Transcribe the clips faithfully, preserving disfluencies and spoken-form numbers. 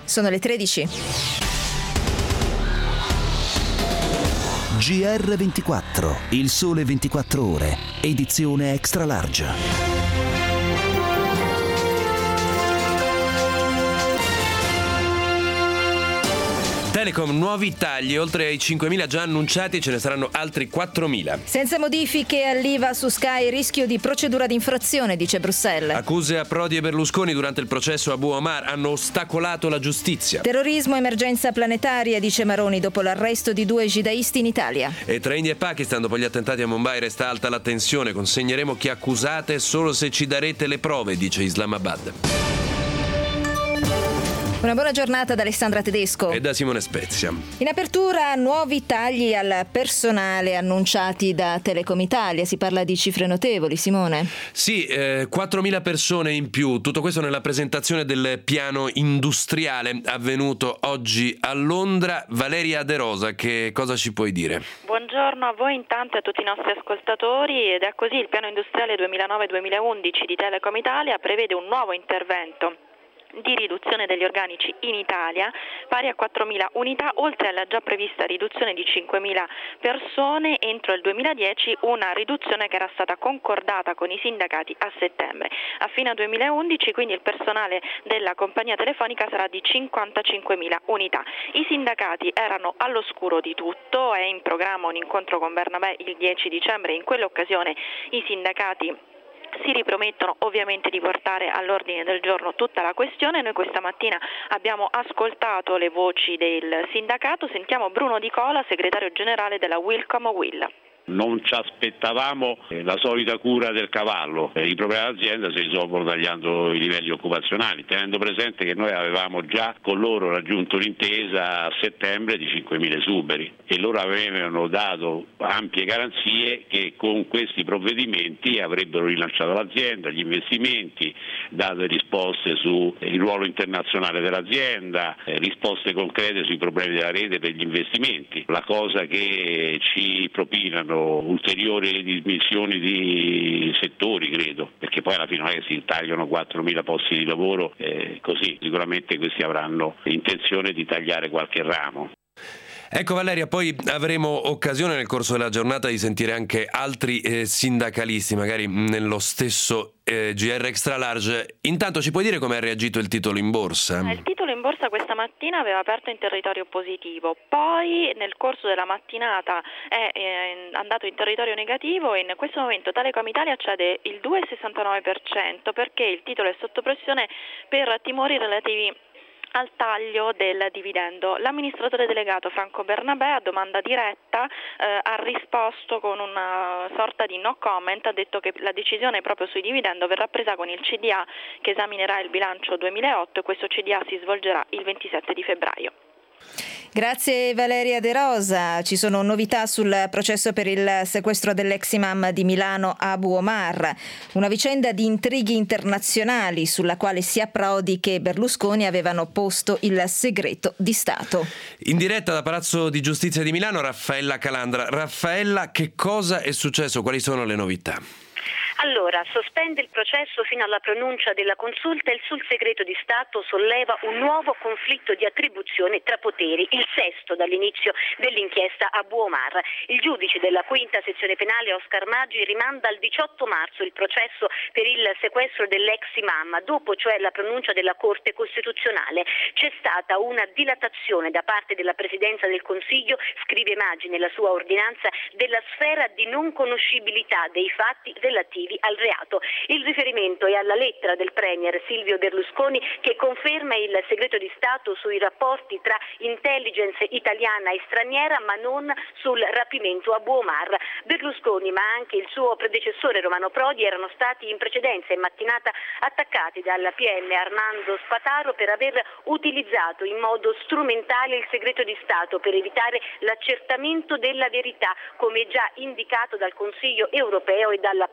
Sono le tredici. G R ventiquattro, il sole ventiquattro ore, edizione extra large. Telecom, nuovi tagli, oltre ai cinquemila già annunciati ce ne saranno altri quattromila. Senza modifiche all'I V A su Sky, rischio di procedura d'infrazione, dice Bruxelles. Accuse a Prodi e Berlusconi durante il processo Abu Omar hanno ostacolato la giustizia. Terrorismo, emergenza planetaria, dice Maroni dopo l'arresto di due jihadisti in Italia. E tra India e Pakistan, dopo gli attentati a Mumbai, resta alta la tensione. Consegneremo chi accusate solo se ci darete le prove, dice Islamabad. Una buona giornata da Alessandra Tedesco e da Simone Spezia. In apertura, nuovi tagli al personale annunciati da Telecom Italia. Si parla di cifre notevoli, Simone. Sì, eh, quattromila persone in più. Tutto questo nella presentazione del piano industriale avvenuto oggi a Londra. Valeria De Rosa, che cosa ci puoi dire? Buongiorno a voi intanto e a tutti i nostri ascoltatori. Ed è così: il piano industriale duemilanove duemilaundici di Telecom Italia prevede un nuovo intervento di riduzione degli organici in Italia pari a quattromila unità, oltre alla già prevista riduzione di cinquemila persone entro il duemiladieci, una riduzione che era stata concordata con i sindacati a settembre. A fine duemilaundici quindi il personale della compagnia telefonica sarà di cinquantacinquemila unità. I sindacati erano all'oscuro di tutto, è in programma un incontro con Bernabè il dieci dicembre, in quell'occasione i sindacati si ripromettono ovviamente di portare all'ordine del giorno tutta la questione. Noi questa mattina abbiamo ascoltato le voci del sindacato, sentiamo Bruno Di Cola, segretario generale della Wilcom Will. Non ci aspettavamo la solita cura del cavallo, i problemi dell'azienda si risolvono tagliando i livelli occupazionali, tenendo presente che noi avevamo già con loro raggiunto l'intesa a settembre di cinquemila esuberi e loro avevano dato ampie garanzie che con questi provvedimenti avrebbero rilanciato l'azienda, gli investimenti, dato risposte sul ruolo internazionale dell'azienda, risposte concrete sui problemi della rete per gli investimenti. La cosa che ci propinano ulteriori dismissioni di settori, credo, perché poi alla fine non è che si tagliano quattromila posti di lavoro, eh, così sicuramente questi avranno intenzione di tagliare qualche ramo. Ecco Valeria, poi avremo occasione nel corso della giornata di sentire anche altri eh, sindacalisti, magari nello stesso eh, G R Extra Large. Intanto ci puoi dire come ha reagito il titolo in borsa? Il titolo in borsa questa mattina aveva aperto in territorio positivo, poi nel corso della mattinata è eh, andato in territorio negativo e in questo momento Telecom Italia cede il due virgola sessantanove per cento perché il titolo è sotto pressione per timori relativi al taglio del dividendo. L'amministratore delegato Franco Bernabè, a domanda diretta, eh, ha risposto con una sorta di no comment, ha detto che la decisione proprio sui dividendo verrà presa con il C D A che esaminerà il bilancio duemilaotto e questo C D A si svolgerà il ventisette di febbraio. Grazie Valeria De Rosa. Ci sono novità sul processo per il sequestro dell'ex imam di Milano Abu Omar, una vicenda di intrighi internazionali sulla quale sia Prodi che Berlusconi avevano posto il segreto di Stato. In diretta da Palazzo di Giustizia di Milano Raffaella Calandra. Raffaella, che cosa è successo? Quali sono le novità? Allora, sospende il processo fino alla pronuncia della consulta e sul segreto di Stato solleva un nuovo conflitto di attribuzione tra poteri, il sesto dall'inizio dell'inchiesta Abu Omar. Il giudice della quinta sezione penale Oscar Maggi rimanda al diciotto marzo il processo per il sequestro dell'ex imam, dopo cioè la pronuncia della Corte Costituzionale. C'è stata una dilatazione da parte della Presidenza del Consiglio, scrive Maggi nella sua ordinanza, della sfera di non conoscibilità dei fatti relativi al reato. Il riferimento è alla lettera del premier Silvio Berlusconi che conferma il segreto di Stato sui rapporti tra intelligence italiana e straniera, ma non sul rapimento Abu Omar. Berlusconi, ma anche il suo predecessore Romano Prodi, erano stati in precedenza in mattinata attaccati dal P M Armando Spataro per aver utilizzato in modo strumentale il segreto di Stato per evitare l'accertamento della verità, come già indicato dal Consiglio europeo e dal Parlamento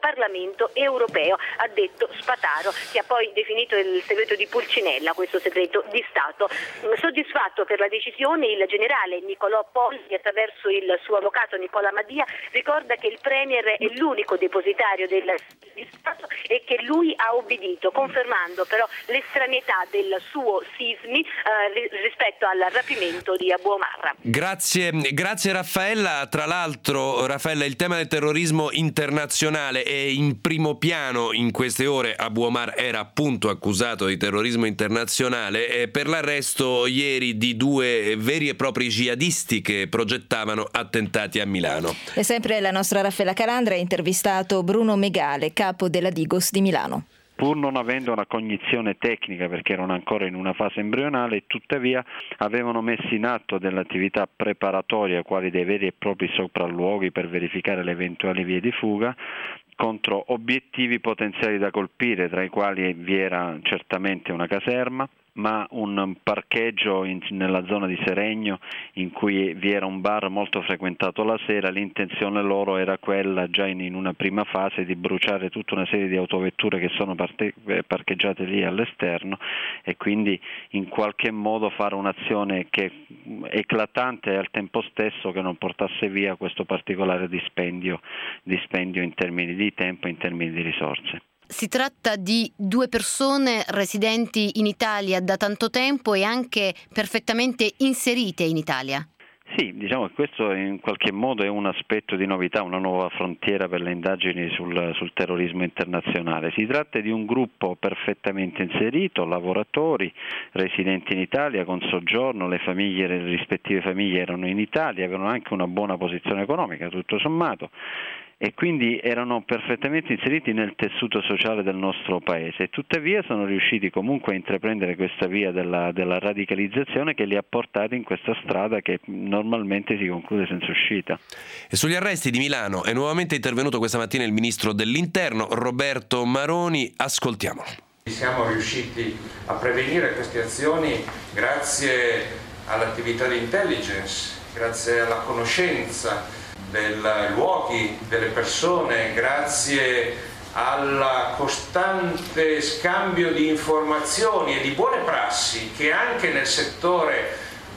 Parlamento europeo, ha detto Spataro, che ha poi definito il segreto di Pulcinella, questo segreto di Stato. Soddisfatto per la decisione, il generale Niccolò Polli, attraverso il suo avvocato Nicola Madia, ricorda che il Premier è l'unico depositario del di Stato e che lui ha obbedito, confermando però l'estraneità del suo sismi eh, rispetto al rapimento di Abu Omar. Grazie, grazie Raffaella. Tra l'altro, Raffaella, il tema del terrorismo internazionale è in primo piano in queste ore. Abu Omar era appunto accusato di terrorismo internazionale eh, per l'arresto ieri di due veri e propri jihadisti che progettavano attentati a Milano. E sempre la nostra Raffaella Calandra ha intervistato Bruno Megale, capo della Digos di Milano. Pur non avendo una cognizione tecnica, perché erano ancora in una fase embrionale, tuttavia avevano messo in atto delle attività preparatorie, quali dei veri e propri sopralluoghi per verificare le eventuali vie di fuga contro obiettivi potenziali da colpire, tra i quali vi era certamente una caserma, ma un parcheggio in, nella zona di Seregno in cui vi era un bar molto frequentato la sera. L'intenzione loro era quella, già in, in una prima fase, di bruciare tutta una serie di autovetture che sono parte, parcheggiate lì all'esterno e quindi in qualche modo fare un'azione che eclatante e al tempo stesso che non portasse via questo particolare dispendio, dispendio in termini di tempo e in termini di risorse. Si tratta di due persone residenti in Italia da tanto tempo e anche perfettamente inserite in Italia. Sì, diciamo che questo in qualche modo è un aspetto di novità, una nuova frontiera per le indagini sul, sul terrorismo internazionale. Si tratta di un gruppo perfettamente inserito, lavoratori, residenti in Italia, con soggiorno, le famiglie, le rispettive famiglie erano in Italia, avevano anche una buona posizione economica, tutto sommato, e quindi erano perfettamente inseriti nel tessuto sociale del nostro paese e tuttavia sono riusciti comunque a intraprendere questa via della, della radicalizzazione che li ha portati in questa strada che normalmente si conclude senza uscita. E sugli arresti di Milano è nuovamente intervenuto questa mattina il ministro dell'Interno Roberto Maroni. Ascoltiamolo. Siamo riusciti a prevenire queste azioni grazie all'attività di intelligence, grazie alla conoscenza dei luoghi, delle persone, grazie al costante scambio di informazioni e di buone prassi che anche nel settore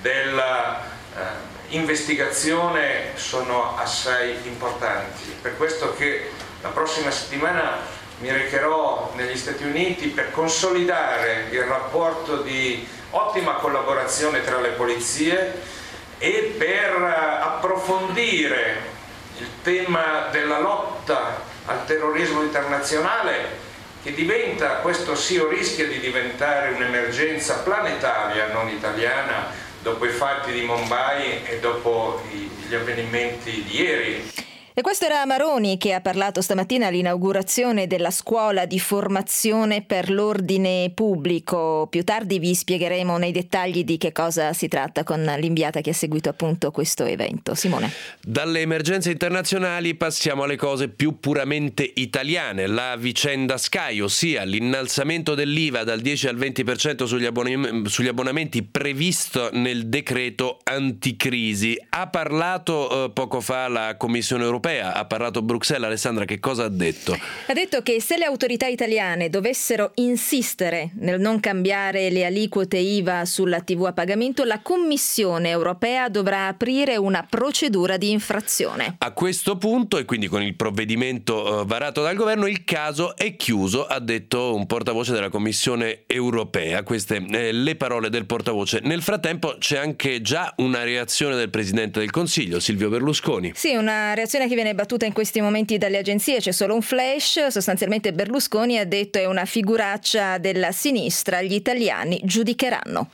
dell'investigazione sono assai importanti. Per questo che la prossima settimana mi recherò negli Stati Uniti per consolidare il rapporto di ottima collaborazione tra le polizie e per approfondire il tema della lotta al terrorismo internazionale, che diventa, questo sì o rischia di diventare un'emergenza planetaria, non italiana, dopo i fatti di Mumbai e dopo gli avvenimenti di ieri. E questo era Maroni che ha parlato stamattina all'inaugurazione della scuola di formazione per l'ordine pubblico. Più tardi vi spiegheremo nei dettagli di che cosa si tratta con l'inviata che ha seguito appunto questo evento. Simone. Dalle emergenze internazionali passiamo alle cose più puramente italiane. La vicenda Sky, ossia l'innalzamento dell'I V A dal dieci al venti per cento sugli, abbon- sugli abbonamenti previsto nel decreto anticrisi. Ha parlato eh, poco fa la Commissione Europea. Ha parlato Bruxelles. Alessandra, che cosa ha detto? Ha detto che se le autorità italiane dovessero insistere nel non cambiare le aliquote I V A sulla tivù a pagamento, la Commissione Europea dovrà aprire una procedura di infrazione. A questo punto, e quindi con il provvedimento uh, varato dal governo, il caso è chiuso, ha detto un portavoce della Commissione Europea. Queste eh, le parole del portavoce. Nel frattempo c'è anche già una reazione del Presidente del Consiglio, Silvio Berlusconi. Sì, una reazione che viene battuta in questi momenti dalle agenzie. C'è solo un flash. Sostanzialmente Berlusconi ha detto è una figuraccia della sinistra, gli italiani giudicheranno.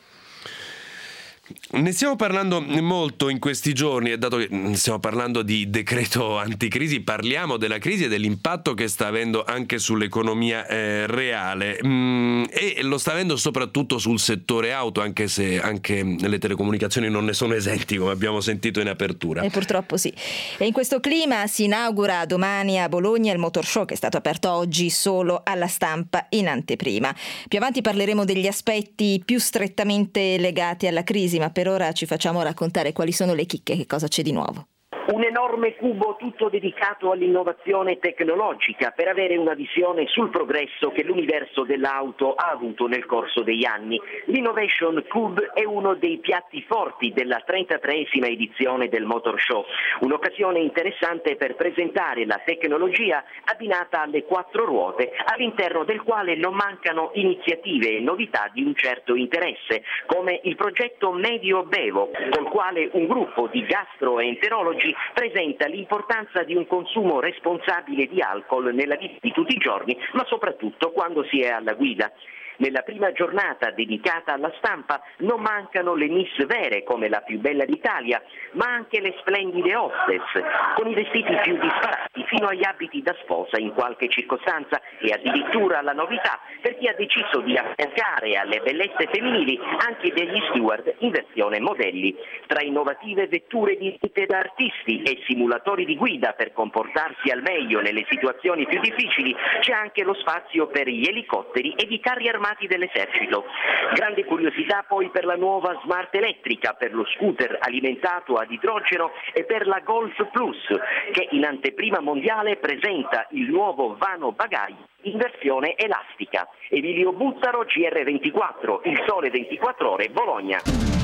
Ne stiamo parlando molto in questi giorni e dato che stiamo parlando di decreto anticrisi, parliamo della crisi e dell'impatto che sta avendo anche sull'economia eh, reale mm, e lo sta avendo soprattutto sul settore auto, anche se anche le telecomunicazioni non ne sono esenti, come abbiamo sentito in apertura. E purtroppo sì. E in questo clima si inaugura domani a Bologna il Motor Show, che è stato aperto oggi solo alla stampa in anteprima. Più avanti parleremo degli aspetti più strettamente legati alla crisi, ma per ora ci facciamo raccontare quali sono le chicche, che cosa c'è di nuovo. Un enorme cubo tutto dedicato all'innovazione tecnologica per avere una visione sul progresso che l'universo dell'auto ha avuto nel corso degli anni. L'Innovation Cube è uno dei piatti forti della trentatreesima edizione del Motor Show, un'occasione interessante per presentare la tecnologia abbinata alle quattro ruote, all'interno del quale non mancano iniziative e novità di un certo interesse, come il progetto Medio Bevo, col quale un gruppo di gastroenterologi presenta l'importanza di un consumo responsabile di alcol nella vita di tutti i giorni, ma soprattutto quando si è alla guida. Nella prima giornata dedicata alla stampa non mancano le miss vere come la più bella d'Italia, ma anche le splendide hostess, con i vestiti più disparati fino agli abiti da sposa in qualche circostanza, e addirittura la novità per chi ha deciso di affiancare alle bellezze femminili anche degli steward in versione modelli. Tra innovative vetture dirette da artisti e simulatori di guida per comportarsi al meglio nelle situazioni più difficili, c'è anche lo spazio per gli elicotteri ed i carri armati dell'esercito. Grande curiosità poi per la nuova Smart elettrica, per lo scooter alimentato ad idrogeno e per la Golf Plus, che in anteprima mondiale presenta il nuovo vano bagaglio in versione elastica. Emilio Buzzaro, G R ventiquattro, Il Sole ventiquattro Ore, Bologna.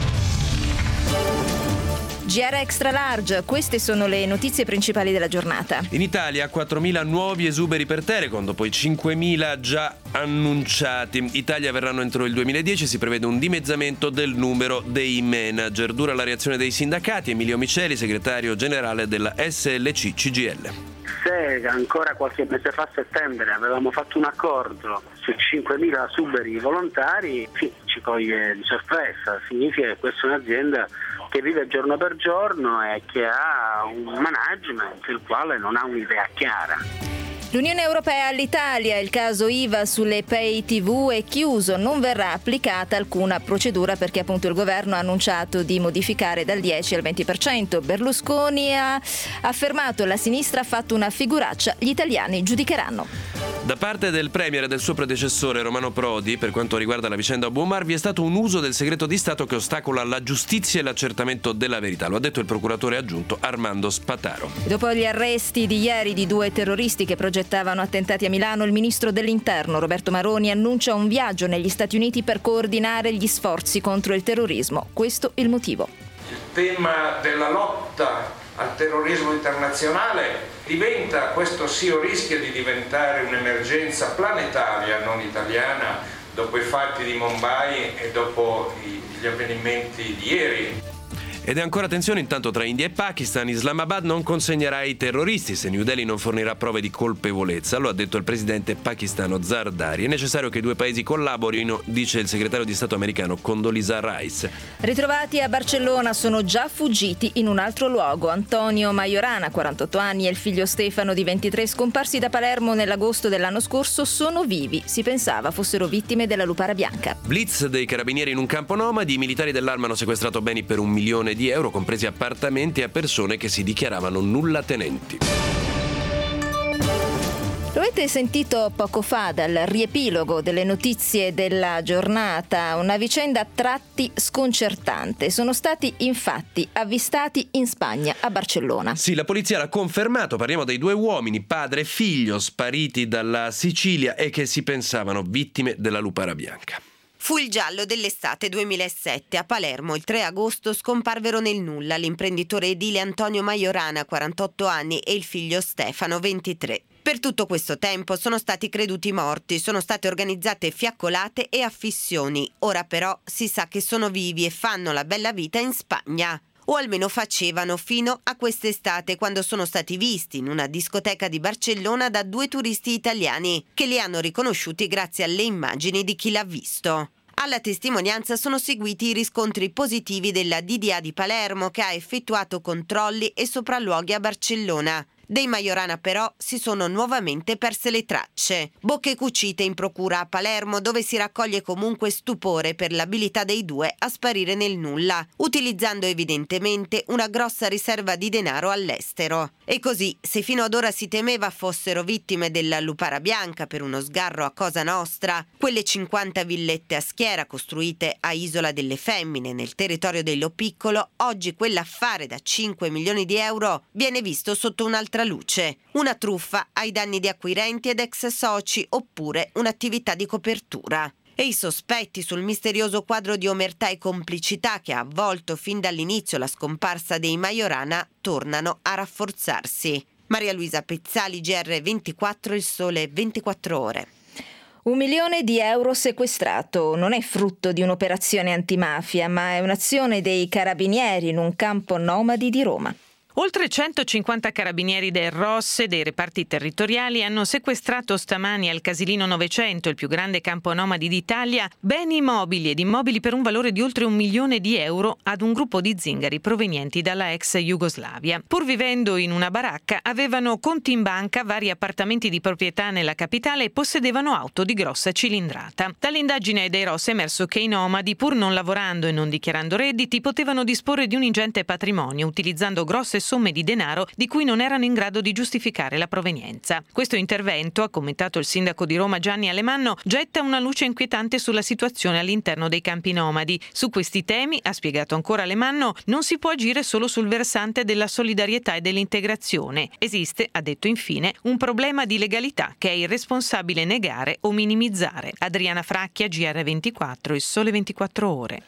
G R Extra Large, queste sono le notizie principali della giornata. In Italia quattromila nuovi esuberi per Telecom, dopo i cinquemila già annunciati. Italia verranno entro il duemiladieci, si prevede un dimezzamento del numero dei manager. Dura la reazione dei sindacati. Emilio Miceli, segretario generale della S L C C G L. Se ancora qualche mese fa, a settembre, avevamo fatto un accordo su cinquemila suberi volontari, sì, ci coglie di sorpresa. Significa che questa è un'azienda che vive giorno per giorno e che ha un management il quale non ha un'idea chiara. L'Unione Europea all'Italia, il caso I V A sulle pay tivù è chiuso, non verrà applicata alcuna procedura perché appunto il governo ha annunciato di modificare dal dieci al venti per cento. Berlusconi ha affermato: la sinistra ha fatto una figuraccia, gli italiani giudicheranno. Da parte del premier e del suo predecessore Romano Prodi, per quanto riguarda la vicenda Abu Omar, vi è stato un uso del segreto di Stato che ostacola la giustizia e l'accertamento della verità. Lo ha detto il procuratore aggiunto Armando Spataro. Dopo gli arresti di ieri di due terroristi che progettavano attentati a Milano, il ministro dell'Interno Roberto Maroni annuncia un viaggio negli Stati Uniti per coordinare gli sforzi contro il terrorismo. Questo il motivo. Il tema della lotta al terrorismo internazionale diventa, questo sì o rischia di diventare un'emergenza planetaria, non italiana, dopo i fatti di Mumbai e dopo gli avvenimenti di ieri. Ed è ancora tensione intanto tra India e Pakistan. Islamabad non consegnerà i terroristi se New Delhi non fornirà prove di colpevolezza, lo ha detto il presidente pakistano Zardari. È necessario che i due paesi collaborino, dice il segretario di Stato americano Condoleezza Rice. Ritrovati a Barcellona, sono già fuggiti in un altro luogo. Antonio Majorana, quarantotto anni, e il figlio Stefano di ventitré, scomparsi da Palermo nell'agosto dell'anno scorso, sono vivi. Si pensava fossero vittime della lupara bianca. Blitz dei carabinieri in un campo nomadi. I militari dell'Arma hanno sequestrato beni per un milione di euro, compresi appartamenti a persone che si dichiaravano nullatenenti. Lo avete sentito poco fa dal riepilogo delle notizie della giornata, una vicenda a tratti sconcertante. Sono stati infatti avvistati in Spagna, a Barcellona. Sì, la polizia l'ha confermato. Parliamo dei due uomini, padre e figlio, spariti dalla Sicilia e che si pensavano vittime della lupara bianca. Fu il giallo dell'estate duemilasette. A Palermo il tre agosto scomparvero nel nulla l'imprenditore edile Antonio Majorana, quarantotto anni, e il figlio Stefano, ventitré. Per tutto questo tempo sono stati creduti morti, sono state organizzate fiaccolate e affissioni. Ora però si sa che sono vivi e fanno la bella vita in Spagna. O almeno facevano fino a quest'estate, quando sono stati visti in una discoteca di Barcellona da due turisti italiani che li hanno riconosciuti grazie alle immagini di chi l'ha visto. Alla testimonianza sono seguiti i riscontri positivi della D D A di Palermo, che ha effettuato controlli e sopralluoghi a Barcellona. Dei Majorana però si sono nuovamente perse le tracce. Bocche cucite in procura a Palermo, dove si raccoglie comunque stupore per l'abilità dei due a sparire nel nulla, utilizzando evidentemente una grossa riserva di denaro all'estero. E così, se fino ad ora si temeva fossero vittime della lupara bianca per uno sgarro a Cosa Nostra, quelle cinquanta villette a schiera costruite a Isola delle Femmine nel territorio del Piccolo, oggi quell'affare da cinque milioni di euro viene visto sotto un'altra luce. Una truffa ai danni di acquirenti ed ex soci, oppure un'attività di copertura. E i sospetti sul misterioso quadro di omertà e complicità che ha avvolto fin dall'inizio la scomparsa dei Majorana tornano a rafforzarsi. Maria Luisa Pezzali, G R ventiquattro, Il Sole ventiquattro Ore. Un milione di euro sequestrato non è frutto di un'operazione antimafia, ma è un'azione dei carabinieri in un campo nomadi di Roma. Oltre centocinquanta carabinieri del R O S e dei reparti territoriali hanno sequestrato stamani al Casilino novecento, il più grande campo nomadi d'Italia, beni mobili ed immobili per un valore di oltre un milione di euro ad un gruppo di zingari provenienti dalla ex Jugoslavia. Pur vivendo in una baracca, avevano conti in banca, vari appartamenti di proprietà nella capitale e possedevano auto di grossa cilindrata. Dall'indagine dei R O S è emerso che i nomadi, pur non lavorando e non dichiarando redditi, potevano disporre di un ingente patrimonio utilizzando grosse somme di denaro di cui non erano in grado di giustificare la provenienza. Questo intervento, ha commentato il sindaco di Roma Gianni Alemanno, getta una luce inquietante sulla situazione all'interno dei campi nomadi. Su questi temi, ha spiegato ancora Alemanno, non si può agire solo sul versante della solidarietà e dell'integrazione. Esiste, ha detto infine, un problema di legalità che è irresponsabile negare o minimizzare. Adriana Fracchia, G R ventiquattro, Il Sole ventiquattro Ore.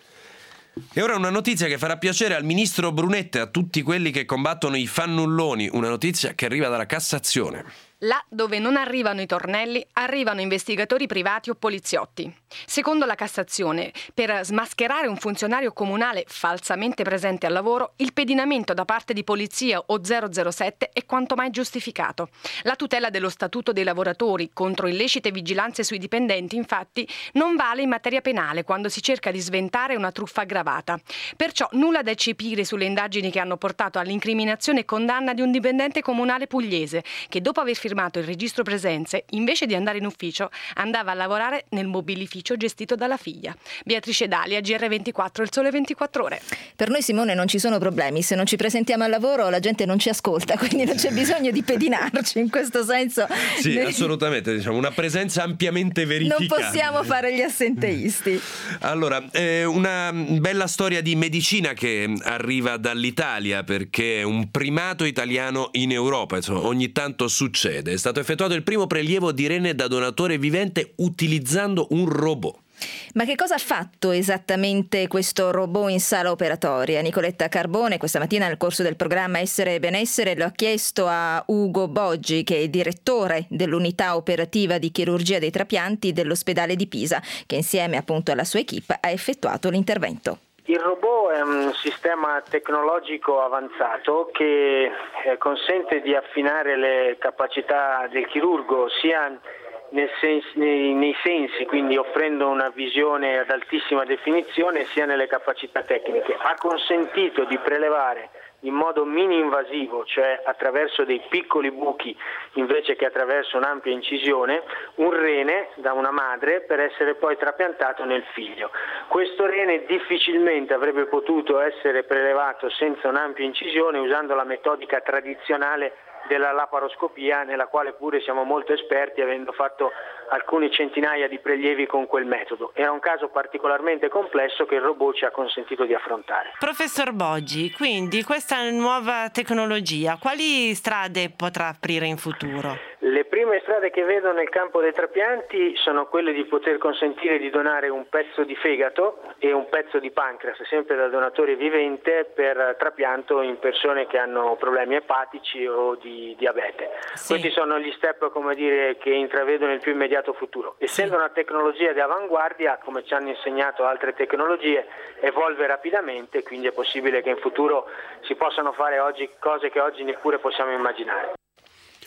E ora una notizia che farà piacere al ministro Brunetta e a tutti quelli che combattono i fannulloni, una notizia che arriva dalla Cassazione. Là dove non arrivano i tornelli, arrivano investigatori privati o poliziotti. Secondo la Cassazione, per smascherare un funzionario comunale falsamente presente al lavoro, il pedinamento da parte di polizia o zero zero sette è quanto mai giustificato. La tutela dello statuto dei lavoratori contro illecite vigilanze sui dipendenti, infatti, non vale in materia penale quando si cerca di sventare una truffa aggravata. Perciò nulla da eccepire sulle indagini che hanno portato all'incriminazione e condanna di un dipendente comunale pugliese che, dopo aver firmato il registro presenze, invece di andare in ufficio, andava a lavorare nel mobilificio gestito dalla figlia. Beatrice Dalia, G R ventiquattro, Il Sole ventiquattro Ore. Per noi, Simone, non ci sono problemi. Se non ci presentiamo al lavoro, la gente non ci ascolta, quindi non c'è bisogno di pedinarci in questo senso. Sì, noi... assolutamente, diciamo una presenza ampiamente verificata. Non possiamo fare gli assenteisti. Allora, eh, una bella storia di medicina che arriva dall'Italia, perché è un primato italiano in Europa, insomma, ogni tanto succede. È stato effettuato il primo prelievo di rene da donatore vivente utilizzando un robot. Ma che cosa ha fatto esattamente questo robot in sala operatoria? Nicoletta Carbone questa mattina nel corso del programma Essere e Benessere lo ha chiesto a Ugo Boggi, che è direttore dell'unità operativa di chirurgia dei trapianti dell'ospedale di Pisa, che insieme appunto alla sua equipe ha effettuato l'intervento. Il robot è un sistema tecnologico avanzato che eh, consente di affinare le capacità del chirurgo sia nel sens- nei, nei sensi, quindi offrendo una visione ad altissima definizione, sia nelle capacità tecniche. Ha consentito di prelevare in modo mini-invasivo, cioè attraverso dei piccoli buchi invece che attraverso un'ampia incisione, un rene da una madre per essere poi trapiantato nel figlio. Questo rene difficilmente avrebbe potuto essere prelevato senza un'ampia incisione usando la metodica tradizionale della laparoscopia, nella quale pure siamo molto esperti, avendo fatto alcune centinaia di prelievi con quel metodo. Era un caso particolarmente complesso che il robot ci ha consentito di affrontare. Professor Boggi, quindi questa nuova tecnologia quali strade potrà aprire in futuro? Le prime strade che vedo nel campo dei trapianti sono quelle di poter consentire di donare un pezzo di fegato e un pezzo di pancreas, sempre da donatore vivente, per trapianto in persone che hanno problemi epatici o di diabete. Sì. Questi sono gli step, come dire, che intravedo nel più immediato futuro. Essendo sì. una tecnologia di avanguardia, come ci hanno insegnato altre tecnologie, evolve rapidamente, quindi è possibile che in futuro si possano fare oggi cose che oggi neppure possiamo immaginare.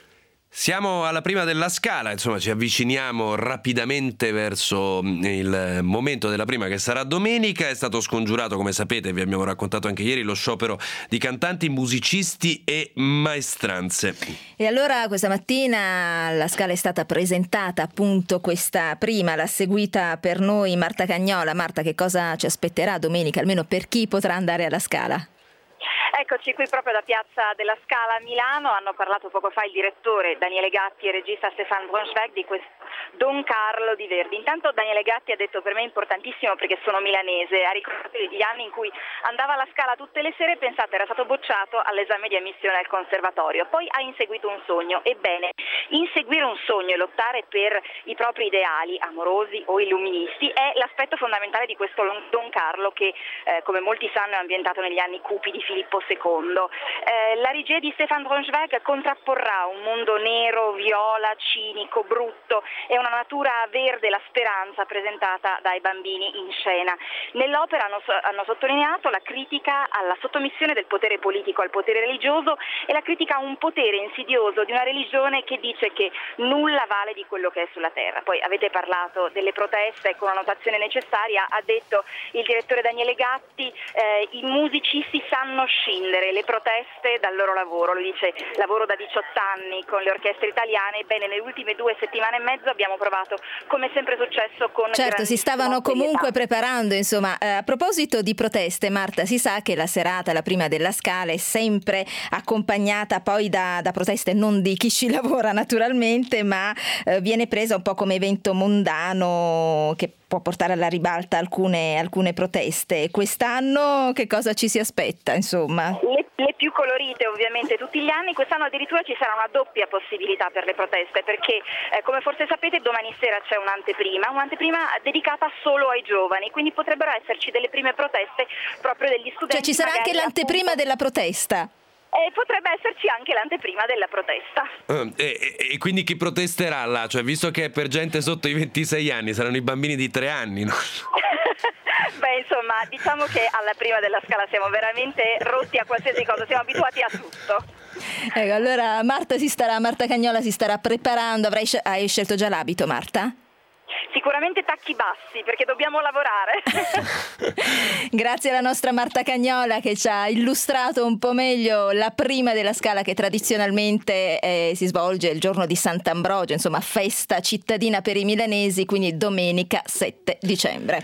Siamo alla prima della Scala, insomma ci avviciniamo rapidamente verso il momento della prima, che sarà domenica. È stato scongiurato, come sapete, vi abbiamo raccontato anche ieri, lo sciopero di cantanti, musicisti e maestranze. E allora questa mattina alla Scala è stata presentata appunto questa prima, l'ha seguita per noi Marta Cagnola. Marta, che cosa ci aspetterà domenica, almeno per chi potrà andare alla Scala? Eccoci qui proprio da Piazza della Scala a Milano. Hanno parlato poco fa il direttore Daniele Gatti e il regista Stéphane Braunschweig di questo Don Carlo di Verdi. Intanto Daniele Gatti ha detto: per me è importantissimo perché sono milanese, ha ricordato gli anni in cui andava alla Scala tutte le sere. Pensate, era stato bocciato all'esame di ammissione al conservatorio, poi ha inseguito un sogno. Ebbene, inseguire un sogno e lottare per i propri ideali, amorosi o illuministi, è l'aspetto fondamentale di questo Don Carlo che, eh, come molti sanno, è ambientato negli anni cupi di Filippo secondo. Eh, la regia di Stéphane Braunschweig contrapporrà un mondo nero, viola, cinico, brutto e una natura verde, la speranza presentata dai bambini in scena. Nell'opera hanno, hanno sottolineato la critica alla sottomissione del potere politico al potere religioso e la critica a un potere insidioso di una religione che dice che nulla vale di quello che è sulla terra. Poi avete parlato delle proteste con una notazione necessaria, ha detto il direttore Daniele Gatti, eh, i musicisti sanno scindere le proteste dal loro lavoro. Lui dice: lavoro da diciotto anni con le orchestre italiane. Ebbene, nelle ultime due settimane e mezzo abbiamo provato, come sempre successo, con certo si stavano comunque preparando, insomma. Eh, a proposito di proteste, Marta, si sa che la serata, la prima della Scala, è sempre accompagnata poi da, da proteste non di chi ci lavora naturalmente, ma eh, viene presa un po' come evento mondano che può portare alla ribalta alcune, alcune proteste. Quest'anno che cosa ci si aspetta, insomma? Le, le più colorite ovviamente tutti gli anni. Quest'anno addirittura ci sarà una doppia possibilità per le proteste, perché eh, come forse sapete domani sera c'è un'anteprima, un'anteprima dedicata solo ai giovani, quindi potrebbero esserci delle prime proteste proprio degli studenti. Cioè ci sarà anche l'anteprima appunto della protesta? E potrebbe esserci anche l'anteprima della protesta. Uh, e, e quindi chi protesterà là? Cioè, visto che è per gente sotto i ventisei anni, saranno i bambini di tre anni, no? Beh, insomma, diciamo che alla prima della Scala siamo veramente rotti a qualsiasi cosa, siamo abituati a tutto. Ecco, allora Marta si starà, Marta Cagnola si starà preparando. Avrai, hai scelto già l'abito, Marta? Sicuramente tacchi bassi, perché dobbiamo lavorare. Grazie alla nostra Marta Cagnola che ci ha illustrato un po' meglio la prima della Scala, che tradizionalmente eh, si svolge il giorno di Sant'Ambrogio, insomma festa cittadina per i milanesi, quindi domenica sette dicembre.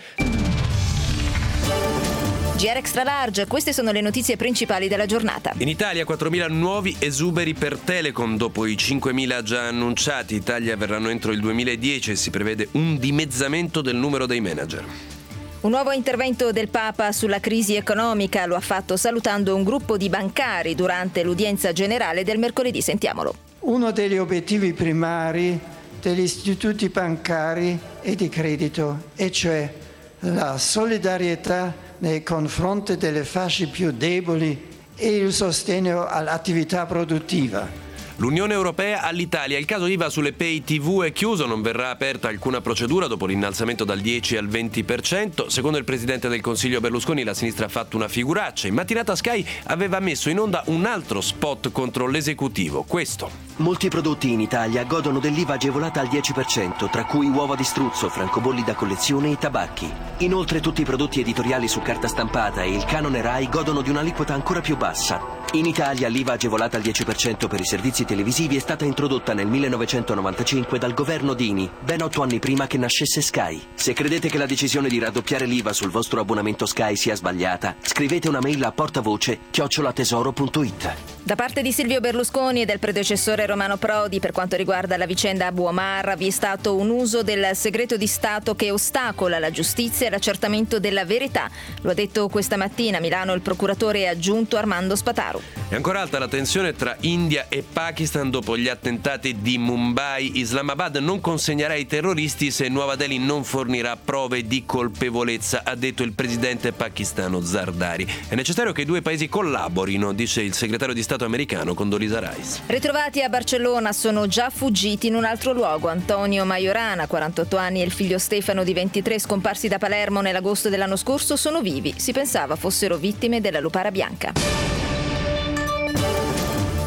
G R Extra Large, queste sono le notizie principali della giornata. In Italia quattromila nuovi esuberi per Telecom dopo i cinquemila già annunciati. I tagli avverranno entro il duemiladieci e si prevede un dimezzamento del numero dei manager. Un nuovo intervento del Papa sulla crisi economica, lo ha fatto salutando un gruppo di bancari durante l'udienza generale del mercoledì. Sentiamolo. Uno degli obiettivi primari degli istituti bancari e di credito, e cioè la solidarietà nei confronti delle fasce più deboli e il sostegno all'attività produttiva. L'Unione Europea all'Italia. Il caso I V A sulle Pay T V è chiuso, non verrà aperta alcuna procedura dopo l'innalzamento dal dieci al venti per cento. Secondo il Presidente del Consiglio Berlusconi la sinistra ha fatto una figuraccia. In mattinata Sky aveva messo in onda un altro spot contro l'esecutivo, questo. Molti prodotti in Italia godono dell'I V A agevolata al dieci per cento, tra cui uova di struzzo, francobolli da collezione e tabacchi. Inoltre tutti i prodotti editoriali su carta stampata e il canone Rai godono di un'aliquota ancora più bassa. In Italia l'I V A agevolata al dieci per cento per i servizi televisivi è stata introdotta nel millenovecentonovantacinque dal governo Dini, ben otto anni prima che nascesse Sky. Se credete che la decisione di raddoppiare l'I V A sul vostro abbonamento Sky sia sbagliata, scrivete una mail a portavoce chiocciola tesoro punto it. Da parte di Silvio Berlusconi e del predecessore Romano Prodi, per quanto riguarda la vicenda Abu Omar, vi è stato un uso del segreto di Stato che ostacola la giustizia e l'accertamento della verità. Lo ha detto questa mattina a Milano il procuratore aggiunto Armando Spataru. È ancora alta la tensione tra India e Pakistan dopo gli attentati di Mumbai. Islamabad non consegnerà i terroristi se Nuova Delhi non fornirà prove di colpevolezza, ha detto il presidente pakistano Zardari. È necessario che i due paesi collaborino, dice il segretario di Stato americano Condoleezza Rice. Ritrovati a Barcellona, sono già fuggiti in un altro luogo. Antonio Majorana, quarantotto anni, e il figlio Stefano di ventitré, scomparsi da Palermo nell'agosto dell'anno scorso, sono vivi. Si pensava fossero vittime della lupara bianca.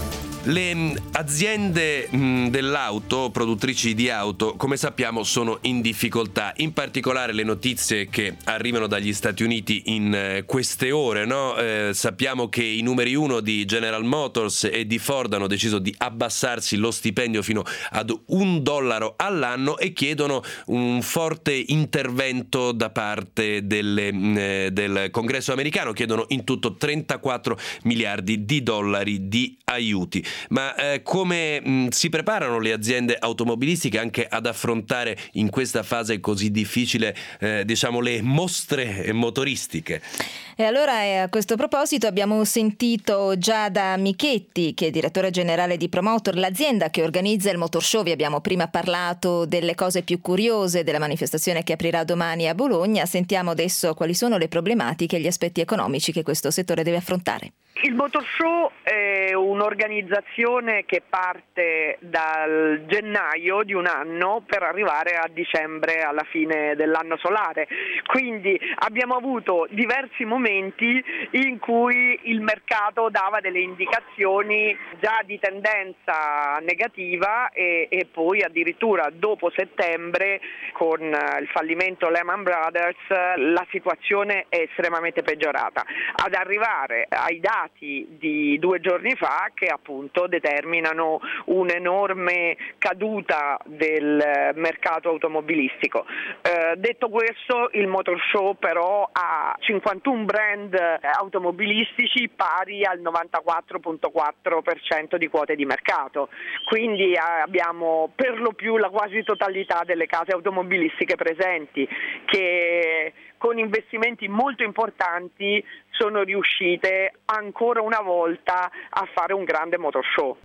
Le aziende dell'auto, produttrici di auto, come sappiamo sono in difficoltà, in particolare le notizie che arrivano dagli Stati Uniti in queste ore, no? Eh, sappiamo che i numeri uno di General Motors e di Ford hanno deciso di abbassarsi lo stipendio fino ad un dollaro all'anno e chiedono un forte intervento da parte delle, eh, del Congresso americano, chiedono in tutto trentaquattro miliardi di dollari di aiuti. Ma eh, come mh, si preparano le aziende automobilistiche anche ad affrontare in questa fase così difficile eh, diciamo le mostre motoristiche? E allora eh, a questo proposito abbiamo sentito Giada Michetti, che è direttore generale di Promotor, l'azienda che organizza il Motor Show. Vi abbiamo prima parlato delle cose più curiose della manifestazione che aprirà domani a Bologna. Sentiamo adesso quali sono le problematiche e gli aspetti economici che questo settore deve affrontare. Il Motor Show è un'organizzazione che parte dal gennaio di un anno per arrivare a dicembre, alla fine dell'anno solare. Quindi abbiamo avuto diversi momenti in cui il mercato dava delle indicazioni già di tendenza negativa e, e poi addirittura dopo settembre, con il fallimento Lehman Brothers, la situazione è estremamente peggiorata, ad arrivare ai dati di due giorni fa che appunto determinano un'enorme caduta del mercato automobilistico. Eh, detto questo, il Motor Show però ha cinquantuno brand automobilistici pari al novantaquattro virgola quattro per cento di quote di mercato, quindi abbiamo per lo più la quasi totalità delle case automobilistiche presenti che con investimenti molto importanti sono riuscite ancora una volta a fare un grande motor show.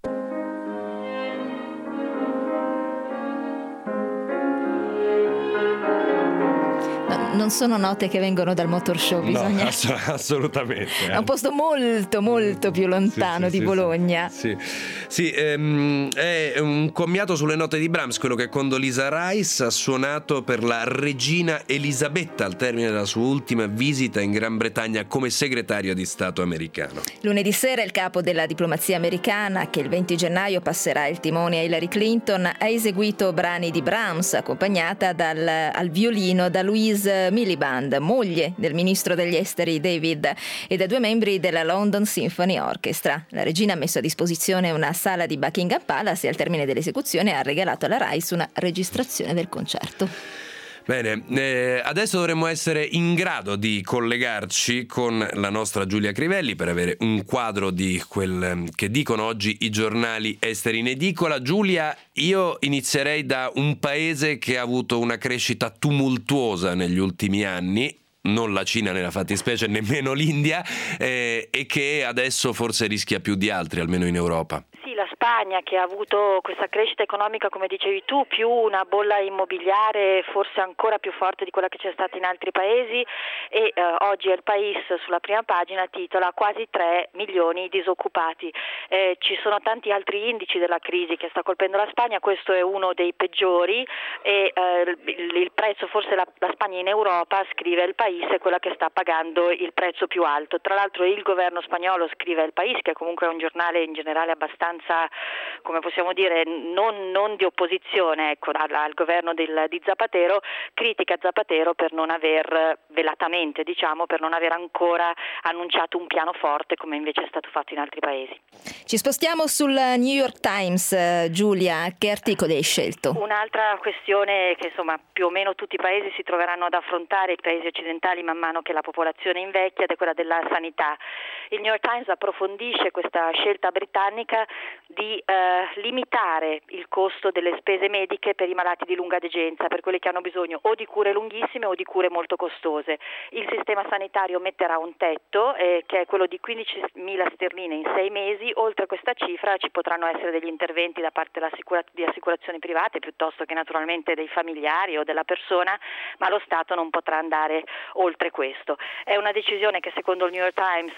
Non sono note che vengono dal Motor Show, bisogna... No, ass- assolutamente. È un posto molto, molto più lontano sì, sì, di sì, Bologna. Sì, sì ehm, è un commiato sulle note di Brahms, quello che Condoleezza Rice ha suonato per la regina Elisabetta al termine della sua ultima visita in Gran Bretagna come segretario di Stato americano. Lunedì sera il capo della diplomazia americana, che il venti gennaio passerà il timone a Hillary Clinton, ha eseguito brani di Brahms accompagnata dal, al violino da Louise Miliband, moglie del ministro degli esteri David, e da due membri della London Symphony Orchestra. La regina ha messo a disposizione una sala di Buckingham Palace e al termine dell'esecuzione ha regalato alla Rice una registrazione del concerto. Bene, eh, adesso dovremmo essere in grado di collegarci con la nostra Giulia Crivelli per avere un quadro di quel che dicono oggi i giornali esteri in edicola. Giulia, io inizierei da un paese che ha avuto una crescita tumultuosa negli ultimi anni, non la Cina nella fattispecie, nemmeno l'India, eh, e che adesso forse rischia più di altri, almeno in Europa. Sì, la Spagna, che ha avuto questa crescita economica, come dicevi tu, più una bolla immobiliare forse ancora più forte di quella che c'è stata in altri paesi, e eh, oggi El País sulla prima pagina titola quasi tre milioni disoccupati. Eh, ci sono tanti altri indici della crisi che sta colpendo la Spagna, questo è uno dei peggiori, e eh, il, il prezzo, forse la, la Spagna in Europa, scrive El País, è quella che sta pagando il prezzo più alto. Tra l'altro il governo spagnolo, scrive El País, che comunque è un giornale in generale abbastanza, come possiamo dire, non, non di opposizione, ecco, al, al governo del, di Zapatero, critica Zapatero per non aver, velatamente diciamo, per non aver ancora annunciato un piano forte come invece è stato fatto in altri paesi. Ci spostiamo sul New York Times, Giulia, che articoli hai scelto? Un'altra questione che insomma più o meno tutti i paesi si troveranno ad affrontare, i paesi occidentali, man mano che la popolazione invecchia, ed è quella della sanità. Il New York Times approfondisce questa scelta britannica di eh, limitare il costo delle spese mediche per i malati di lunga degenza, per quelli che hanno bisogno o di cure lunghissime o di cure molto costose. Il sistema sanitario metterà un tetto eh, che è quello di quindicimila sterline in sei mesi. Oltre questa cifra ci potranno essere degli interventi da parte di assicurazioni private, piuttosto che naturalmente dei familiari o della persona, ma lo Stato non potrà andare oltre questo. È una decisione che secondo il New York Times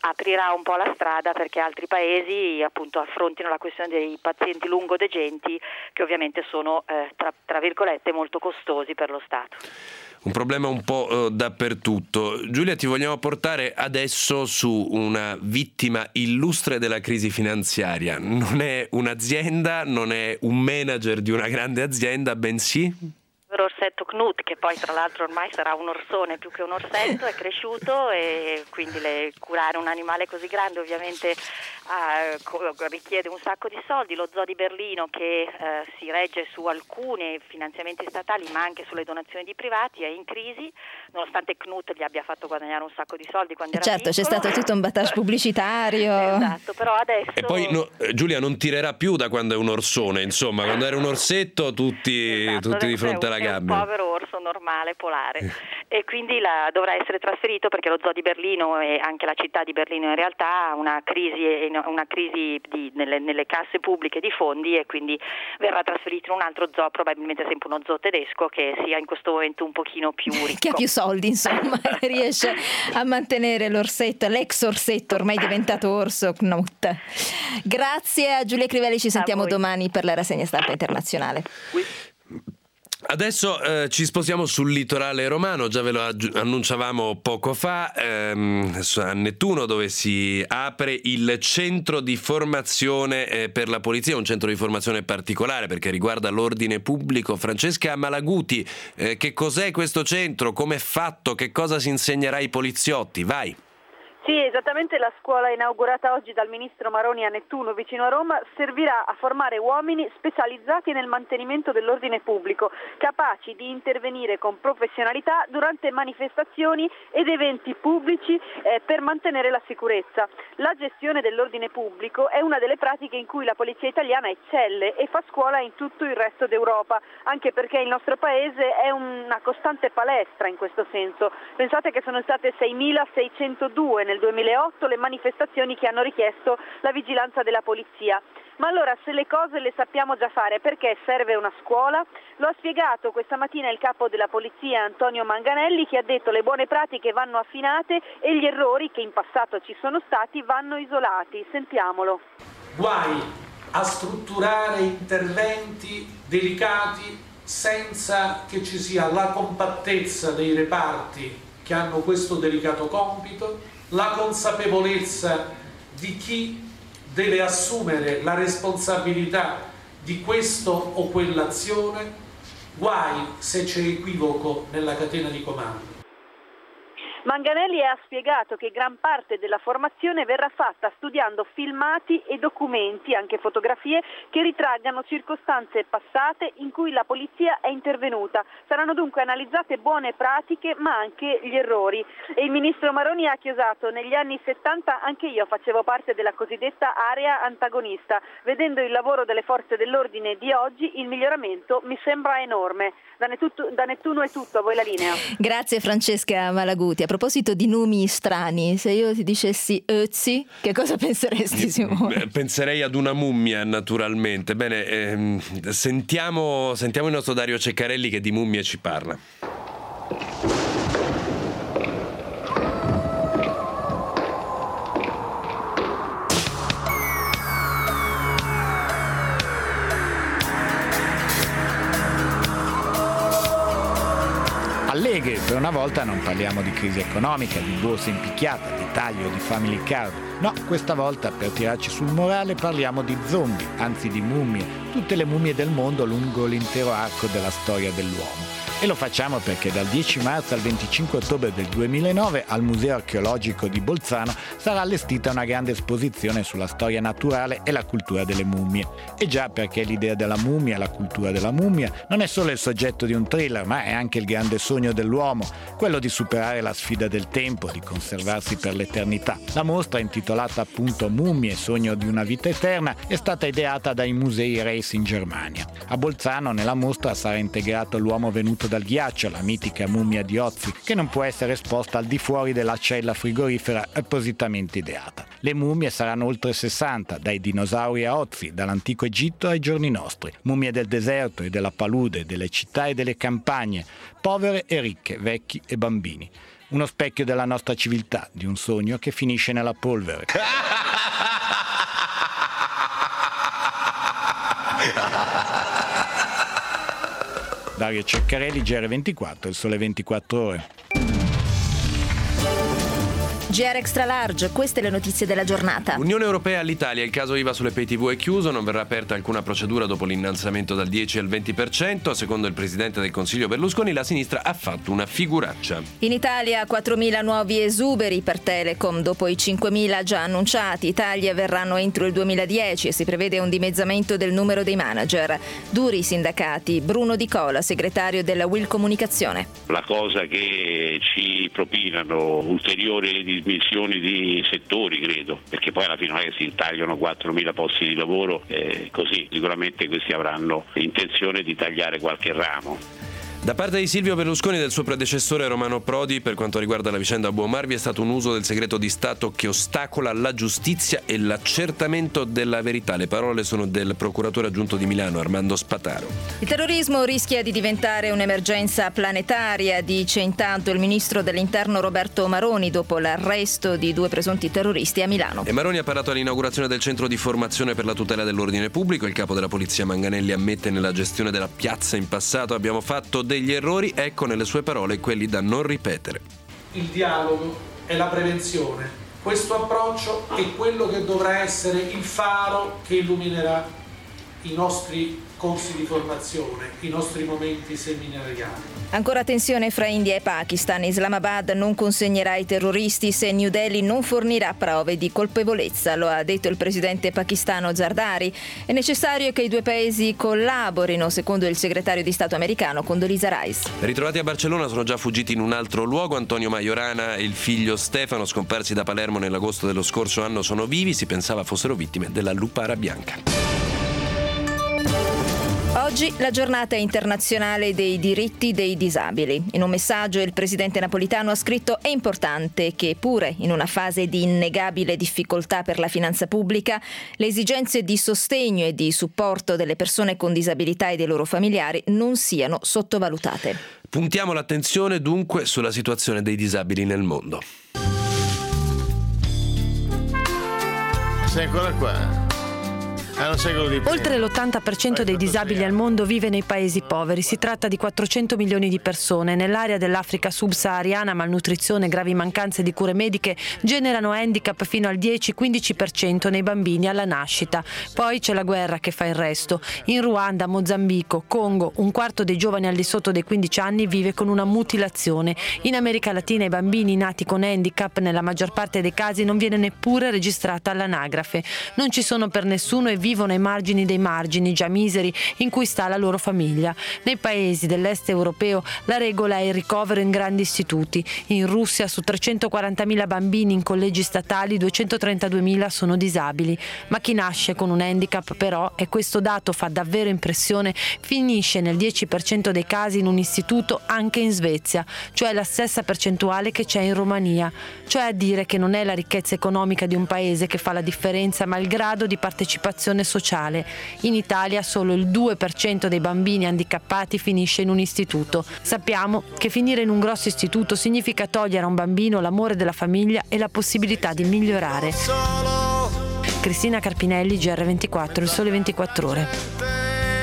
aprirà un po' la strada perché altri paesi appunto affrontino la questione dei pazienti lungodegenti, che ovviamente sono eh, tra, tra virgolette molto costosi per lo Stato. Un problema un po' eh, dappertutto. Giulia, ti vogliamo portare adesso su una vittima illustre della crisi finanziaria. Non è un'azienda, non è un manager di una grande azienda, bensì L'orsetto Knut, che poi tra l'altro ormai sarà un orsone più che un orsetto, è cresciuto, e quindi le, curare un animale così grande ovviamente ah, richiede un sacco di soldi. Lo Zoo di Berlino, che eh, si regge su alcuni finanziamenti statali ma anche sulle donazioni di privati, è in crisi, nonostante Knut gli abbia fatto guadagnare un sacco di soldi quando era certo, piccolo. C'è stato tutto un battage pubblicitario. Esatto, però adesso... E poi no, Giulia non tirerà più da quando è un orsone, insomma, quando era un orsetto tutti, esatto, tutti di fronte alla è un povero orso normale polare e quindi la, dovrà essere trasferito, perché lo Zoo di Berlino e anche la città di Berlino in realtà ha una crisi, una crisi di, nelle, nelle casse pubbliche di fondi, e quindi verrà trasferito in un altro zoo, probabilmente sempre uno zoo tedesco che sia in questo momento un pochino più ricco, che ha più soldi, insomma, che riesce a mantenere l'orsetto, l'ex orsetto ormai diventato orso Knut. Grazie a Giulia Crivelli, ci sentiamo domani per la rassegna stampa internazionale. Adesso eh, ci spostiamo sul litorale romano, già ve lo annunciavamo poco fa, ehm, a Nettuno, dove si apre il centro di formazione eh, per la polizia, un centro di formazione particolare perché riguarda l'ordine pubblico. Francesca Malaguti, eh, che cos'è questo centro, come è fatto, che cosa si insegnerà ai poliziotti? Vai! Sì, esattamente, la scuola inaugurata oggi dal ministro Maroni a Nettuno, vicino a Roma, servirà a formare uomini specializzati nel mantenimento dell'ordine pubblico, capaci di intervenire con professionalità durante manifestazioni ed eventi pubblici eh, per mantenere la sicurezza. La gestione dell'ordine pubblico è una delle pratiche in cui la polizia italiana eccelle e fa scuola in tutto il resto d'Europa, anche perché il nostro paese è una costante palestra in questo senso. Pensate che sono state seimilaseicentodue nel duemilaotto le manifestazioni che hanno richiesto la vigilanza della polizia. Ma allora, se le cose le sappiamo già fare, perché serve una scuola? Lo ha spiegato questa mattina il capo della polizia Antonio Manganelli, che ha detto che le buone pratiche vanno affinate e gli errori che in passato ci sono stati vanno isolati. Sentiamolo. Guai a strutturare interventi delicati senza che ci sia la compattezza dei reparti che hanno questo delicato compito, la consapevolezza di chi deve assumere la responsabilità di questo o quell'azione, guai se c'è equivoco nella catena di comando. Manganelli ha spiegato che gran parte della formazione verrà fatta studiando filmati e documenti, anche fotografie, che ritraggano circostanze passate in cui la polizia è intervenuta. Saranno dunque analizzate buone pratiche ma anche gli errori. E il ministro Maroni ha chiosato: negli anni settanta anche io facevo parte della cosiddetta area antagonista. Vedendo il lavoro delle forze dell'ordine di oggi, il miglioramento mi sembra enorme. Da Nettuno, da Nettuno è tutto, a voi la linea. Grazie Francesca Malaguti. A proposito di nomi strani, se io ti dicessi Ötzi, che cosa penseresti, Simone? Penserei ad una mummia, naturalmente. Bene, ehm, sentiamo, sentiamo il nostro Dario Ceccarelli che di mummie ci parla. Allegri, per una volta non parliamo di crisi economica, di borsa impicchiata, di taglio, di family card. No, questa volta per tirarci sul morale parliamo di zombie, anzi di mummie, tutte le mummie del mondo lungo l'intero arco della storia dell'uomo. E lo facciamo perché dal dieci marzo al venticinque ottobre del duemilanove al Museo Archeologico di Bolzano sarà allestita una grande esposizione sulla storia naturale e la cultura delle mummie. E già perché l'idea della mummia, la cultura della mummia, non è solo il soggetto di un thriller, ma è anche il grande sogno dell'uomo, quello di superare la sfida del tempo, di conservarsi per l'eternità. La mostra, intitolata appunto Mummie, sogno di una vita eterna, è stata ideata dai musei Reis in Germania. A Bolzano nella mostra sarà integrato l'uomo venuto dal ghiaccio, la mitica mummia di Ozi, che non può essere esposta al di fuori della cella frigorifera appositamente ideata. Le mummie saranno oltre sessanta, dai dinosauri a Ozi, dall'antico Egitto ai giorni nostri. Mummie del deserto e della palude, delle città e delle campagne, povere e ricche, vecchi e bambini. Uno specchio della nostra civiltà, di un sogno che finisce nella polvere. Dario Ceccarelli, G R ventiquattro, Il Sole ventiquattro Ore. G R Extra Large, queste le notizie della giornata. Unione Europea all'Italia, il caso I V A sulle pay tivù è chiuso, non verrà aperta alcuna procedura dopo l'innalzamento dal dieci al venti per cento. Secondo il Presidente del Consiglio Berlusconi, la sinistra ha fatto una figuraccia. In Italia quattromila nuovi esuberi per Telecom, dopo i cinquemila già annunciati. I tagli avverranno entro il duemiladieci e si prevede un dimezzamento del numero dei manager. Duri i sindacati. Bruno Di Cola, segretario della Will Comunicazione. La cosa che ci propinano ulteriori dismissioni di settori, credo, perché poi alla fine non è che si intagliano quattromila posti di lavoro, eh, così sicuramente questi avranno intenzione di tagliare qualche ramo. Da parte di Silvio Berlusconi e del suo predecessore Romano Prodi, per quanto riguarda la vicenda Abu Omar, vi è stato un uso del segreto di Stato che ostacola la giustizia e l'accertamento della verità. Le parole sono del procuratore aggiunto di Milano, Armando Spataro. Il terrorismo rischia di diventare un'emergenza planetaria, dice intanto il ministro dell'Interno Roberto Maroni dopo l'arresto di due presunti terroristi a Milano. E Maroni ha parlato all'inaugurazione del centro di formazione per la tutela dell'ordine pubblico. Il capo della polizia Manganelli ammette nella gestione della piazza in passato abbiamo fatto degli errori, ecco nelle sue parole quelli da non ripetere. Il dialogo è la prevenzione. Questo approccio è quello che dovrà essere il faro che illuminerà i nostri corsi di formazione, i nostri momenti seminariali. Ancora tensione fra India e Pakistan. Islamabad non consegnerà i terroristi se New Delhi non fornirà prove di colpevolezza, lo ha detto il presidente pakistano Zardari. È necessario che i due paesi collaborino, secondo il segretario di Stato americano Condoleezza Rice. Ritrovati a Barcellona, sono già fuggiti in un altro luogo. Antonio Majorana e il figlio Stefano, scomparsi da Palermo nell'agosto dello scorso anno, sono vivi. Si pensava fossero vittime della lupara bianca. Oggi la giornata internazionale dei diritti dei disabili. In un messaggio il presidente Napolitano ha scritto: è importante che pure in una fase di innegabile difficoltà per la finanza pubblica le esigenze di sostegno e di supporto delle persone con disabilità e dei loro familiari non siano sottovalutate. Puntiamo l'attenzione dunque sulla situazione dei disabili nel mondo. Sei ancora qua? Oltre l'ottanta per cento dei disabili al mondo vive nei paesi poveri. Si tratta di quattrocento milioni di persone. Nell'area dell'Africa subsahariana malnutrizione e gravi mancanze di cure mediche generano handicap fino al dieci quindici per cento nei bambini alla nascita. Poi c'è la guerra che fa il resto. In Ruanda, Mozambico, Congo, un quarto dei giovani al di sotto dei quindici anni vive con una mutilazione. In America Latina i bambini nati con handicap nella maggior parte dei casi non viene neppure registrata all'anagrafe. Non ci sono per nessuno e vivono ai margini dei margini, già miseri, in cui sta la loro famiglia. Nei paesi dell'est europeo la regola è il ricovero in grandi istituti. In Russia su trecentoquarantamila bambini in collegi statali, duecentotrentaduemila sono disabili. Ma chi nasce con un handicap però, e questo dato fa davvero impressione, finisce nel dieci per cento dei casi in un istituto anche in Svezia, cioè la stessa percentuale che c'è in Romania. Cioè a dire che non è la ricchezza economica di un paese che fa la differenza, ma il grado di partecipazione sociale. In Italia solo il due per cento dei bambini handicappati finisce in un istituto. Sappiamo che finire in un grosso istituto significa togliere a un bambino l'amore della famiglia e la possibilità di migliorare. Cristina Carpinelli, G R ventiquattro, Il Sole ventiquattro Ore.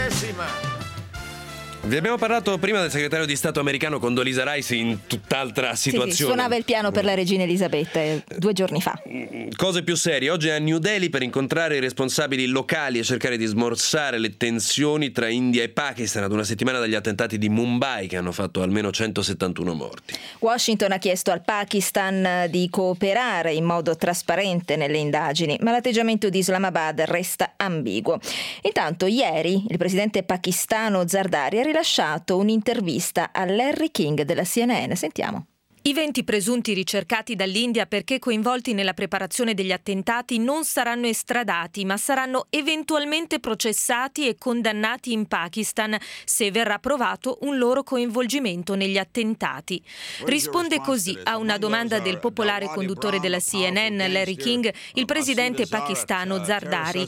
Vi abbiamo parlato prima del segretario di Stato americano Condoleezza Rice in tutt'altra situazione. Sì, sì, suonava il piano per la regina Elisabetta eh, due giorni fa. Cose più serie. Oggi è a New Delhi per incontrare i responsabili locali e cercare di smorzare le tensioni tra India e Pakistan ad una settimana dagli attentati di Mumbai che hanno fatto almeno centosettantuno morti. Washington ha chiesto al Pakistan di cooperare in modo trasparente nelle indagini, ma l'atteggiamento di Islamabad resta ambiguo. Intanto ieri il presidente pakistano Zardari ha rilasciato un'intervista a Larry King della C N N. Sentiamo. I venti presunti ricercati dall'India perché coinvolti nella preparazione degli attentati non saranno estradati, ma saranno eventualmente processati e condannati in Pakistan se verrà provato un loro coinvolgimento negli attentati. Risponde così a una domanda del popolare conduttore della C N N, Larry King, il presidente pakistano Zardari.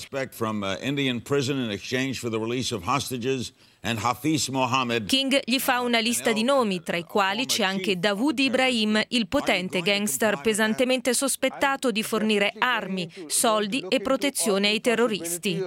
King gli fa una lista di nomi, tra i quali c'è anche Dawood Ibrahim, il potente gangster pesantemente sospettato di fornire armi, soldi e protezione ai terroristi.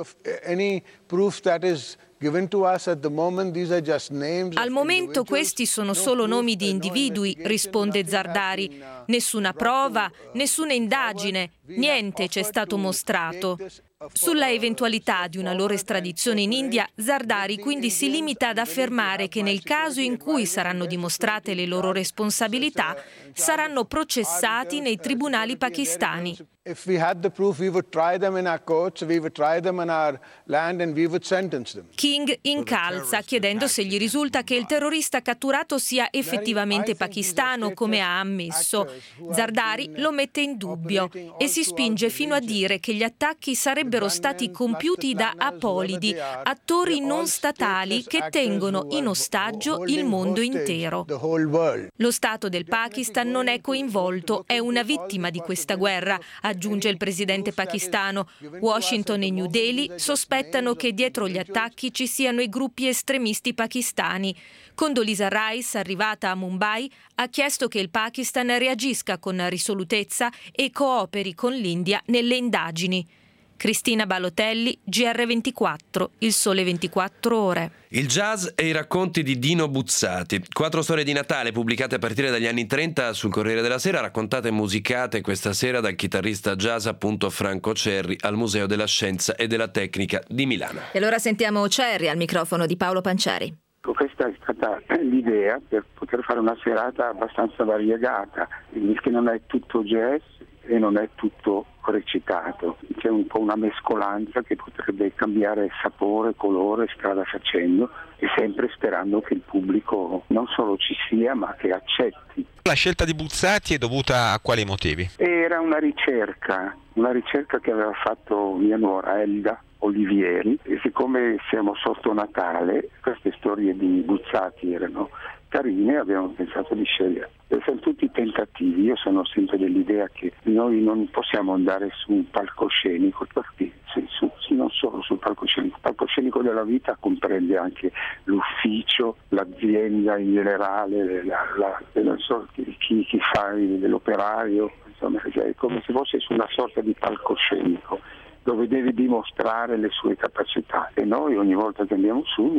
Al momento questi sono solo nomi di individui, risponde Zardari. Nessuna prova, nessuna indagine, niente ci è stato mostrato. Sulla eventualità di una loro estradizione in India, Zardari quindi si limita ad affermare che nel caso in cui saranno dimostrate le loro responsabilità, saranno processati nei tribunali pakistani. King incalza chiedendo se gli risulta che il terrorista catturato sia effettivamente pakistano, come ha ammesso. Zardari lo mette in dubbio e si spinge fino a dire che gli attacchi sarebbero stati compiuti da apolidi, attori non statali che tengono in ostaggio il mondo intero. Lo Stato del Pakistan non è coinvolto, è una vittima di questa guerra, aggiunge il presidente pakistano. Washington e New Delhi sospettano che dietro gli attacchi ci siano i gruppi estremisti pakistani. Condoleezza Rice, arrivata a Mumbai, ha chiesto che il Pakistan reagisca con risolutezza e cooperi con l'India nelle indagini. Cristina Balotelli, G R ventiquattro, Il Sole ventiquattro Ore. Il jazz e i racconti di Dino Buzzati. Quattro storie di Natale pubblicate a partire dagli anni trenta sul Corriere della Sera, raccontate e musicate questa sera dal chitarrista jazz appunto Franco Cerri al Museo della Scienza e della Tecnica di Milano. E allora sentiamo Cerri al microfono di Paolo Panciari. Questa è stata l'idea per poter fare una serata abbastanza variegata, che non è tutto jazz e non è tutto recitato, c'è un po' una mescolanza che potrebbe cambiare sapore, colore, strada facendo, e sempre sperando che il pubblico non solo ci sia ma che accetti. La scelta di Buzzati è dovuta a quali motivi? Era una ricerca, una ricerca che aveva fatto mia nuora Elda Olivieri, e siccome siamo sotto Natale, queste storie di Buzzati erano carine, abbiamo pensato di scegliere. E sono tutti tentativi. Io sono sempre dell'idea che noi non possiamo andare su un palcoscenico, perché sì, su, sì, non solo sul palcoscenico. Il palcoscenico della vita comprende anche l'ufficio, l'azienda in generale, la, la, la, so, chi, chi fa l'operaio, insomma, cioè, è come se fosse su una sorta di palcoscenico dove deve dimostrare le sue capacità, e noi ogni volta che andiamo su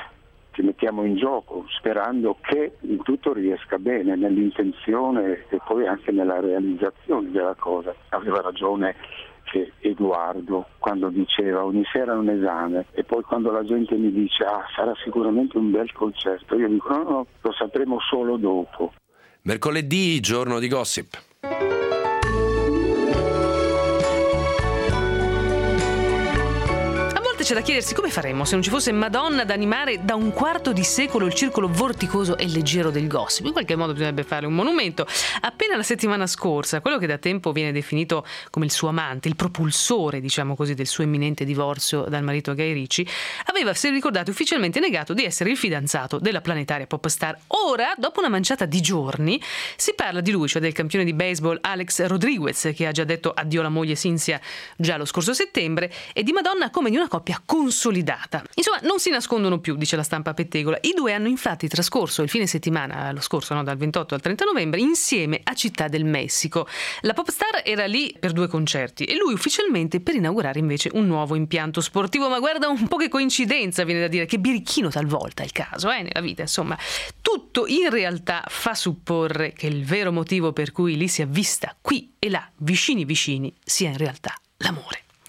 ci mettiamo in gioco sperando che in tutto riesca bene, nell'intenzione e poi anche nella realizzazione della cosa. Aveva ragione che Edoardo quando diceva ogni sera un esame, e poi quando la gente mi dice ah sarà sicuramente un bel concerto, io dico no no, lo sapremo solo dopo. Mercoledì, giorno di gossip. C'è da chiedersi come faremmo se non ci fosse Madonna ad animare da un quarto di secolo il circolo vorticoso e leggero del gossip. In qualche modo bisognerebbe fare un monumento. Appena la settimana scorsa, quello che da tempo viene definito come il suo amante, il propulsore, diciamo così, del suo imminente divorzio dal marito Guy Ritchie, aveva, se ricordate, ufficialmente negato di essere il fidanzato della planetaria pop star. Ora, dopo una manciata di giorni, si parla di lui, cioè del campione di baseball Alex Rodriguez, che ha già detto addio alla moglie Cynthia già lo scorso settembre, e di Madonna come di una coppia consolidata. Insomma, non si nascondono più, dice la stampa pettegola. I due hanno infatti trascorso il fine settimana, lo scorso, no, dal ventotto al trenta novembre, insieme a Città del Messico. La pop star era lì per due concerti e lui ufficialmente per inaugurare invece un nuovo impianto sportivo. Ma guarda un po' che coincidenza, viene da dire, che birichino talvolta è il caso, eh, nella vita, insomma. Tutto in realtà fa supporre che il vero motivo per cui li si avvista qui e là, vicini vicini, sia in realtà l'amore.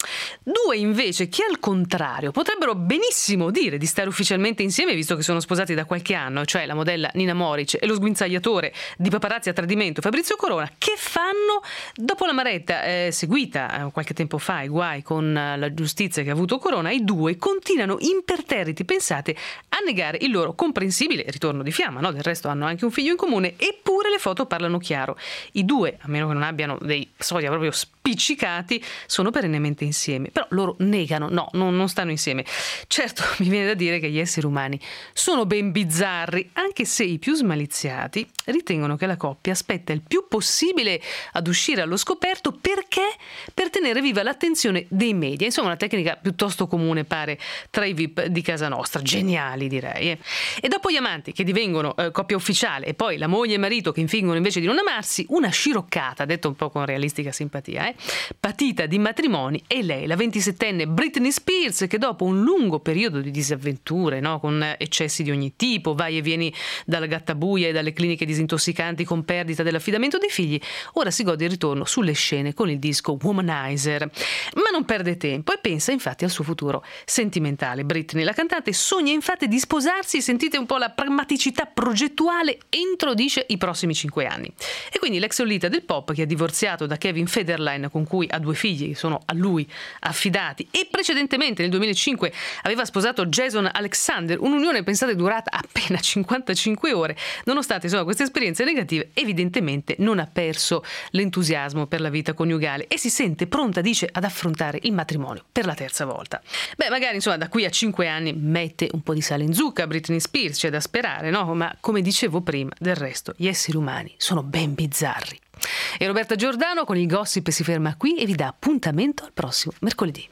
Due invece che al contrario potrebbero benissimo dire di stare ufficialmente insieme, visto che sono sposati da qualche anno, cioè la modella Nina Moric e lo sguinzagliatore di paparazzi a tradimento Fabrizio Corona, che fanno dopo la maretta eh, seguita eh, qualche tempo fa ai guai con eh, la giustizia che ha avuto Corona. I due continuano imperterriti, pensate, a negare il loro comprensibile ritorno di fiamma, no? Del resto hanno anche un figlio in comune, eppure le foto parlano chiaro. I due, a meno che non abbiano dei social proprio spiccicati, sono perennemente insieme, però loro negano, no, non, non stanno insieme. Certo, mi viene da dire che gli esseri umani sono ben bizzarri, anche se i più smaliziati ritengono che la coppia aspetta il più possibile ad uscire allo scoperto, perché? Per tenere viva l'attenzione dei media. Insomma, una tecnica piuttosto comune pare tra i V I P di casa nostra. Geniali, direi. Eh. E dopo gli amanti che divengono eh, coppia ufficiale e poi la moglie e marito che fingono invece di non amarsi, una sciroccata, detto un po' con realistica simpatia, eh, patita di matrimoni, e lei, la ventisettenne Britney Spears, che dopo un lungo periodo di disavventure, no, con eccessi di ogni tipo, vai e vieni dalla gattabuia e dalle cliniche disintossicanti con perdita dell'affidamento dei figli, ora si gode il ritorno sulle scene con il disco Womanizer. Ma non perde tempo e pensa infatti al suo futuro sentimentale. Britney, la cantante, sogna infatti di sposarsi, sentite un po' la pragmaticità progettuale, entro, dice, i prossimi cinque anni. E quindi l'ex solita del pop, che ha divorziato da Kevin Federline, con cui ha due figli che sono a lui affidati, e precedentemente nel duemilacinque aveva sposato Jason Alexander, un'unione, pensate, durata appena cinquantacinque ore, nonostante insomma queste esperienze negative, evidentemente non ha perso l'entusiasmo per la vita coniugale e si sente pronta, dice, ad affrontare il matrimonio per la terza volta. Beh, magari insomma da qui a cinque anni mette un po' di sale in zucca Britney Spears, c'è da sperare, no? Ma come dicevo prima, del resto gli esseri umani sono ben bizzarri. E Roberta Giordano con il gossip si ferma qui e vi dà appuntamento al prossimo mercoledì.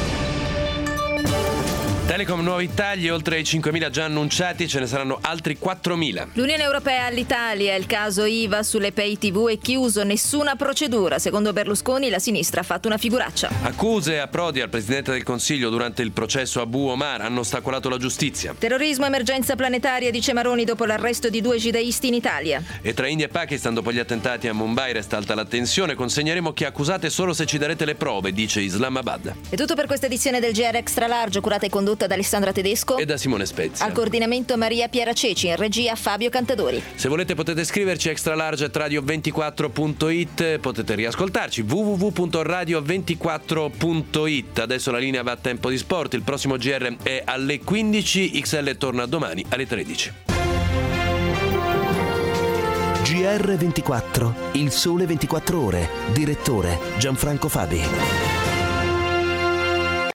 Telecom nuovi tagli, oltre ai cinquemila già annunciati, ce ne saranno altri quattromila. L'Unione Europea all'Italia, il caso I V A sulle pay tivù è chiuso, nessuna procedura. Secondo Berlusconi la sinistra ha fatto una figuraccia. Accuse a Prodi, al Presidente del Consiglio, durante il processo Abu Omar, hanno ostacolato la giustizia. Terrorismo, emergenza planetaria, dice Maroni dopo l'arresto di due jihadisti in Italia. E tra India e Pakistan, dopo gli attentati a Mumbai, resta alta la tensione. Consegneremo chi accusate solo se ci darete le prove, dice Islamabad. È tutto per questa edizione del G R Extra Large, curata e condotta da Alessandra Tedesco e da Simone Spezia. Al coordinamento Maria Piera Ceci, in regia Fabio Cantadori. Se volete potete scriverci extralarge at radio ventiquattro punto it, potete riascoltarci w w w punto radio ventiquattro punto it. Adesso la linea va a Tempo di Sport, il prossimo G R è alle quindici, X L torna domani alle tredici. G R ventiquattro, il sole ventiquattro ore, direttore Gianfranco Fabi.